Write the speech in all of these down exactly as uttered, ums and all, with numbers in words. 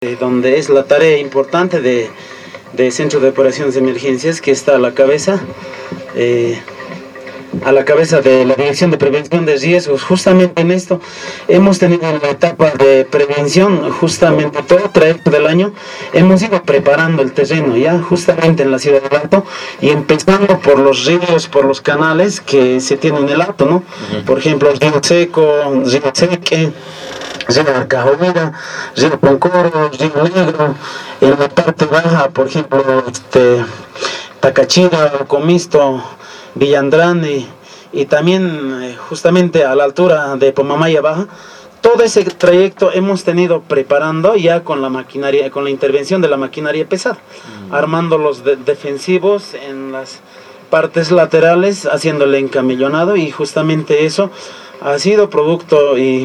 eh, donde es la tarea importante de, de Centro de Operaciones de Emergencias, que está a la cabeza, eh, a la cabeza de la Dirección de Prevención de Riesgos. Justamente en esto hemos tenido la etapa de prevención, justamente todo el trayecto del año hemos ido preparando el terreno ya justamente en la ciudad del Alto, y empezando por los ríos, por los canales que se tienen en el Alto, ¿no? Uh-huh. Por ejemplo, Río Seco, Río Seque, Río Arcajovera, Río Poncoro, Río Negro. En la parte baja, por ejemplo, este, Tacachira, Comisto, Villandrane, y también eh, justamente a la altura de Pomamaya Baja. Todo ese trayecto hemos tenido preparando ya con la maquinaria, con la intervención de la maquinaria pesada, mm. armando los de defensivos en las partes laterales, haciendo el encamellonado, y justamente eso ha sido producto y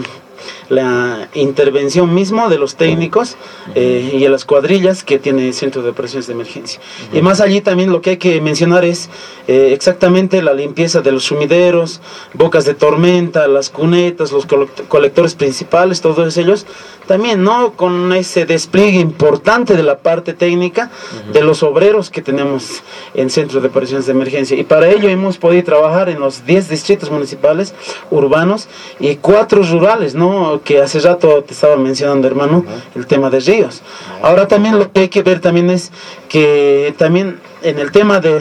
la intervención mismo de los técnicos eh, y de las cuadrillas que tiene el Centro de Operaciones de Emergencia. Uh-huh. Y más allí también lo que hay que mencionar es eh, exactamente la limpieza de los sumideros, bocas de tormenta, las cunetas, los colectores principales, todos ellos también, ¿no? Con ese despliegue importante de la parte técnica, uh-huh, de los obreros que tenemos en Centro de Operaciones de Emergencia. Y para ello hemos podido trabajar en los diez distritos municipales urbanos y cuatro rurales, ¿no? Que hace rato te estaba mencionando, hermano, uh-huh, el tema de ríos. Ahora también lo que hay que ver también es que también en el tema de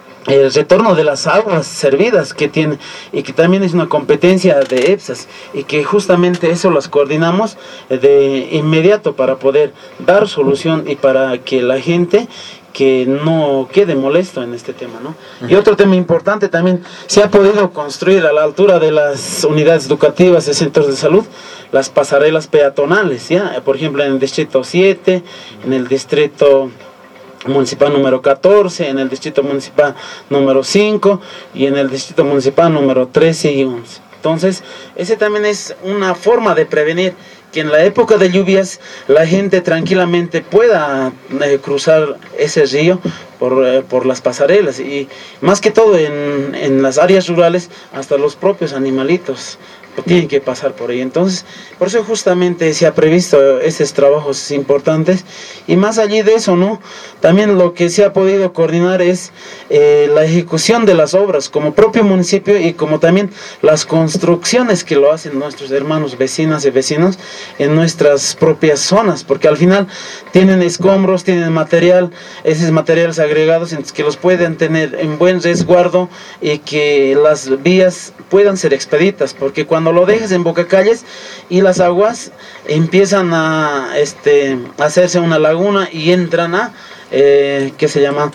el retorno de las aguas servidas que tiene, y que también es una competencia de EPSAS, y que justamente eso las coordinamos de inmediato para poder dar solución y para que la gente que no quede molesto en este tema, ¿no? Uh-huh. Y otro tema importante también, se ha podido construir a la altura de las unidades educativas de centros de salud las pasarelas peatonales, ¿ya? Por ejemplo, en el distrito siete, en el distrito municipal número catorce, en el distrito municipal número cinco y en el distrito municipal número trece y once. Entonces, ese también es una forma de prevenir que en la época de lluvias la gente tranquilamente pueda eh, cruzar ese río por, eh, por las pasarelas, y más que todo en, en las áreas rurales, hasta los propios animalitos tienen que pasar por ahí. Entonces, por eso justamente se ha previsto esos trabajos importantes, y más allí de eso, ¿no? También lo que se ha podido coordinar es eh, la ejecución de las obras como propio municipio, y como también las construcciones que lo hacen nuestros hermanos vecinas y vecinos en nuestras propias zonas, porque al final tienen escombros, tienen material, esos materiales agregados, entonces que los pueden tener en buen resguardo y que las vías puedan ser expeditas, porque cuando lo dejes en bocacalles y las aguas empiezan a este hacerse una laguna y entran a eh, ¿qué se llama?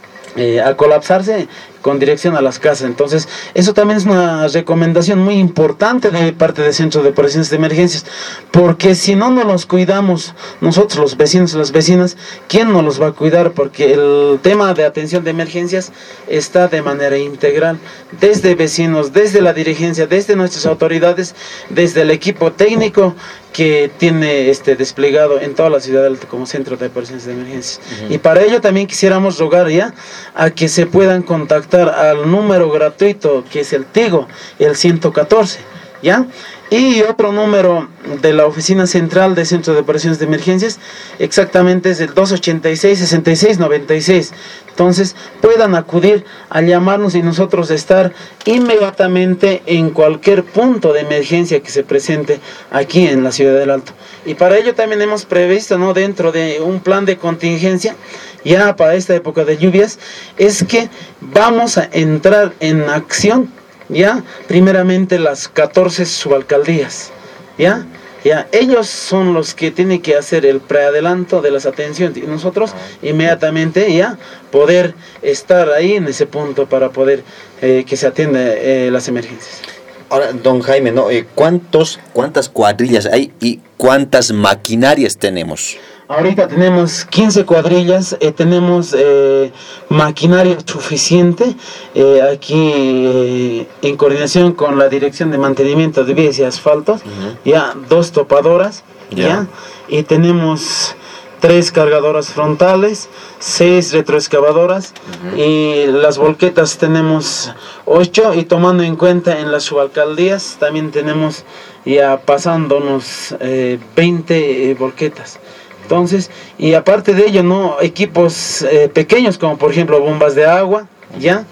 Eh, a colapsarse con dirección a las casas. Entonces, eso también es una recomendación muy importante de parte del Centro de Operaciones de Emergencias, porque si no nos los cuidamos nosotros, los vecinos y las vecinas, ¿quién nos los va a cuidar? Porque el tema de atención de emergencias está de manera integral, desde vecinos, desde la dirigencia, desde nuestras autoridades, desde el equipo técnico que tiene este desplegado en toda la ciudad del Alto como Centro de Operaciones de Emergencias. Uh-huh. Y para ello también quisiéramos rogar ya a que se puedan contactar al número gratuito que es el Tigo, el ciento catorce, ¿ya? Y otro número de la Oficina Central de Centro de Operaciones de Emergencias, exactamente es el dos ochenta y seis, sesenta y seis, noventa y seis. Entonces, puedan acudir a llamarnos y nosotros estar inmediatamente en cualquier punto de emergencia que se presente aquí en la Ciudad del Alto. Y para ello también hemos previsto, ¿no?, dentro de un plan de contingencia, ya para esta época de lluvias, es que vamos a entrar en acción, ya, primeramente las catorce subalcaldías, ya, ya, ellos son los que tienen que hacer el preadelanto de las atenciones, y nosotros inmediatamente ya poder estar ahí en ese punto para poder eh, que se atienda eh, las emergencias. Ahora, don Jaime, ¿no? Eh, ¿cuántos, cuántas cuadrillas hay y cuántas maquinarias tenemos? Ahorita tenemos quince cuadrillas, eh, tenemos eh, maquinaria suficiente, eh, aquí eh, en coordinación con la Dirección de Mantenimiento de Vías y Asfaltos, uh-huh, ya dos topadoras, yeah, ya, y tenemos tres cargadoras frontales, seis retroexcavadoras, uh-huh, y las volquetas tenemos ocho, y tomando en cuenta en las subalcaldías también tenemos ya pasándonos eh, veinte eh, volquetas. Entonces, y aparte de ello, ¿no? Equipos eh, pequeños como por ejemplo bombas de agua, ¿ya?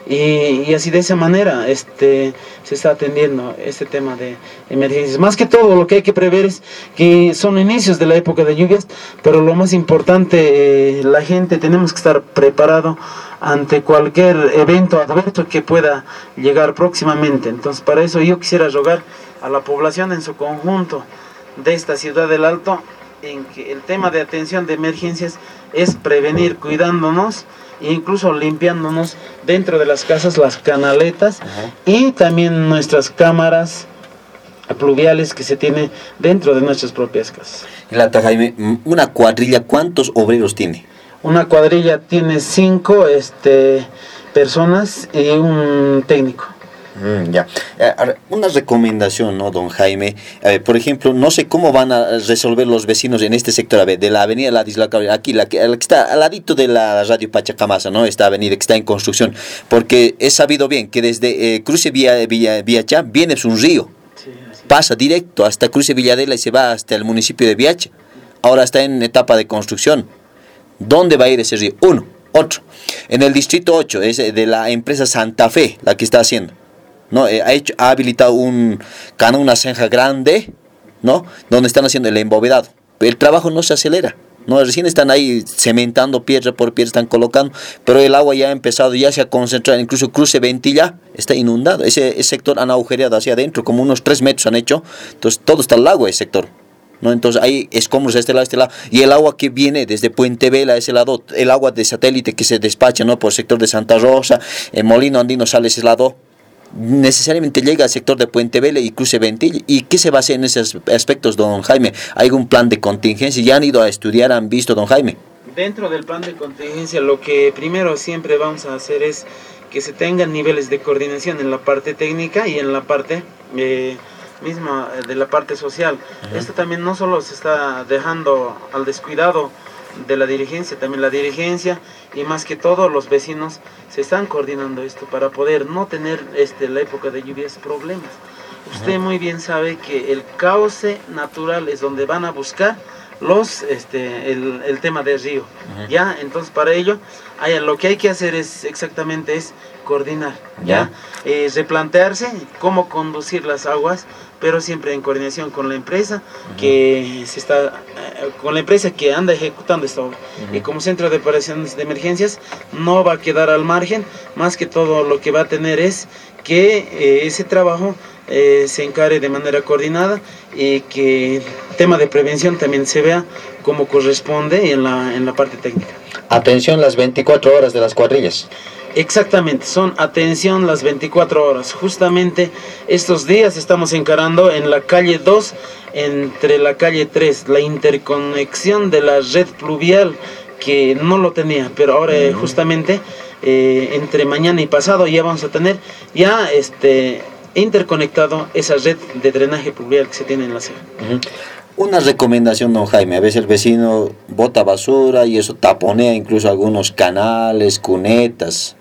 Y, y así de esa manera este, se está atendiendo este tema de emergencias. Más que todo lo que hay que prever es que son inicios de la época de lluvias, pero lo más importante, eh, la gente tenemos que estar preparado ante cualquier evento adverso que pueda llegar próximamente. Entonces para eso yo quisiera rogar a la población en su conjunto de esta ciudad del Alto, en que el tema de atención de emergencias es prevenir cuidándonos, incluso limpiándonos dentro de las casas las canaletas. Ajá. Y también nuestras cámaras pluviales que se tiene dentro de nuestras propias casas. Lata Jaime, una cuadrilla, ¿cuántos obreros tiene? Una cuadrilla tiene cinco este, personas y un técnico. Mm, ya. Eh, una recomendación, ¿no, don Jaime? Eh, por ejemplo, no sé cómo van a resolver los vecinos en este sector, a ver, de la avenida La Dislocable, aquí, la que, la que está al ladito de la radio Pachacamasa, ¿no? Esta avenida que está en construcción, porque he sabido bien que desde eh, Cruce Villa, Villa, Viacha viene un río, sí, pasa directo hasta Cruce Villadela y se va hasta el municipio de Viacha. Ahora está en etapa de construcción. ¿Dónde va a ir ese río? Uno, otro. En el distrito ocho, es de la empresa Santa Fe, la que está haciendo. ¿No? Eh, ha, hecho, ha habilitado un canal, una zanja grande, ¿no? Donde están haciendo el embovedado. El trabajo no se acelera, ¿no? Recién están ahí cementando piedra por piedra, están colocando, pero el agua ya ha empezado, ya se ha concentrado, incluso Cruce Ventilla está inundado. Ese, ese sector han agujereado hacia adentro, como unos tres metros han hecho, entonces todo está al agua ese sector, ¿no? Entonces hay escombros de este lado, de este lado, y el agua que viene desde Puente Vela, ese lado, el agua de satélite que se despacha, ¿no? Por el sector de Santa Rosa, el Molino Andino sale ese lado, necesariamente llega al sector de Puente Vela y Cruce Ventilla. ¿Y qué se va a hacer en esos aspectos, don Jaime? ¿Hay algún plan de contingencia? ¿Ya han ido a estudiar, han visto, don Jaime? Dentro del plan de contingencia, lo que primero siempre vamos a hacer es que se tengan niveles de coordinación en la parte técnica y en la parte eh, misma de la parte social. Uh-huh. Esto también no solo se está dejando al descuidado de la dirigencia, también la dirigencia y más que todo los vecinos se están coordinando esto para poder no tener este, la época de lluvias problemas. Usted muy bien sabe que el cauce natural es donde van a buscar los este el, el tema del río. Uh-huh. Ya, entonces para ello hay, lo que hay que hacer es exactamente es coordinar, ya, ya eh, replantearse cómo conducir las aguas, pero siempre en coordinación con la empresa uh-huh. que se está eh, con la empresa que anda ejecutando esta obra. Uh-huh. Y como centro de operaciones de emergencias no va a quedar al margen, más que todo lo que va a tener es que eh, ese trabajo eh, se encare de manera coordinada y que el tema de prevención también se vea como corresponde en la, en la parte técnica. Atención las veinticuatro horas de las cuadrillas. Exactamente, son atención las veinticuatro horas. Justamente estos días estamos encarando en la calle dos, entre la calle tres, la interconexión de la red pluvial que no lo tenía, pero ahora uh-huh. justamente eh, entre mañana y pasado ya vamos a tener ya este interconectado esa red de drenaje pluvial que se tiene en la sierra. Uh-huh. Una recomendación, don Jaime, a veces el vecino bota basura y eso taponea incluso algunos canales, cunetas.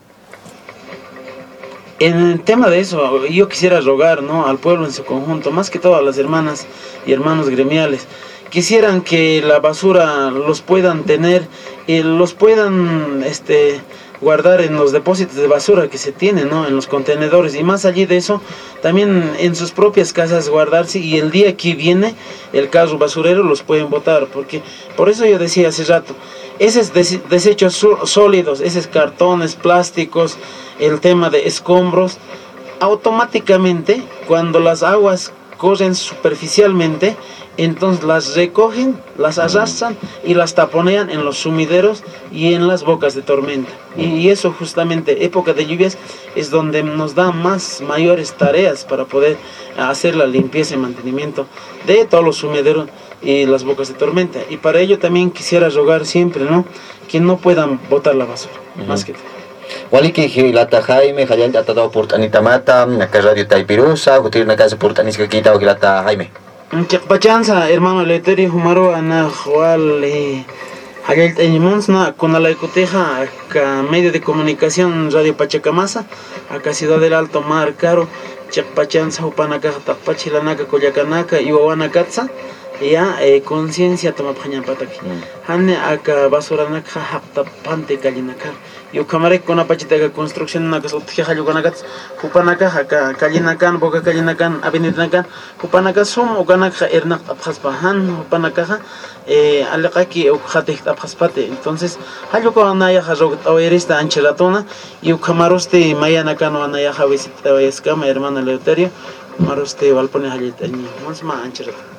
En el tema de eso, yo quisiera rogar, ¿no?, al pueblo en su conjunto, más que todo a las hermanas y hermanos gremiales, quisieran que la basura los puedan tener y los puedan este, guardar en los depósitos de basura que se tienen, ¿no?, en los contenedores, y más allí de eso, también en sus propias casas guardarse, y el día que viene el carro basurero los pueden botar, porque por eso yo decía hace rato, esos des desechos sólidos, esos cartones, plásticos, el tema de escombros, automáticamente cuando las aguas corren superficialmente, entonces las recogen, las arrastran y las taponean en los sumideros y en las bocas de tormenta. Y, y eso justamente, época de lluvias, es donde nos da más mayores tareas para poder hacer la limpieza y mantenimiento de todos los sumideros y las bocas de tormenta. Y para ello también quisiera rogar siempre, ¿no?, que no puedan botar la basura, uh-huh. más que todo. Waliki Hilata Jaime, Hayal Atado Portanita Mata, acá Radio Taipirusa, Gutir una casa Portanisca Quita o Hilata Jaime. Chakpachanza, hermano Leteri Humaro, Ana Jual, Hayal Taimonsna, con la Ecoteja, acá medio de comunicación Radio Pachacamasa, acá Ciudad del Alto Mar Caro, Chakpachanza, Upanaka, Tapachilanaka, Coyacanaka, Iwawana Katza, ya eh, conciencia toma paña pataki hane aka basura naka hapta pante kalinaka yo kamare kona pachita construcción naka utje halu kanaka kupanaka haka kalinakan boka kalinakan avenida nakan kupanaka som ukanaka ernak apaspahan kupanaka eh alaqaki ukhatik apaspate entonces halu ko anaya hajo awerista anchelatona yo kamaroste mayanaka no anaya havisita eskama hermana Leuterio maroste valpone halita ni mons ma ancherata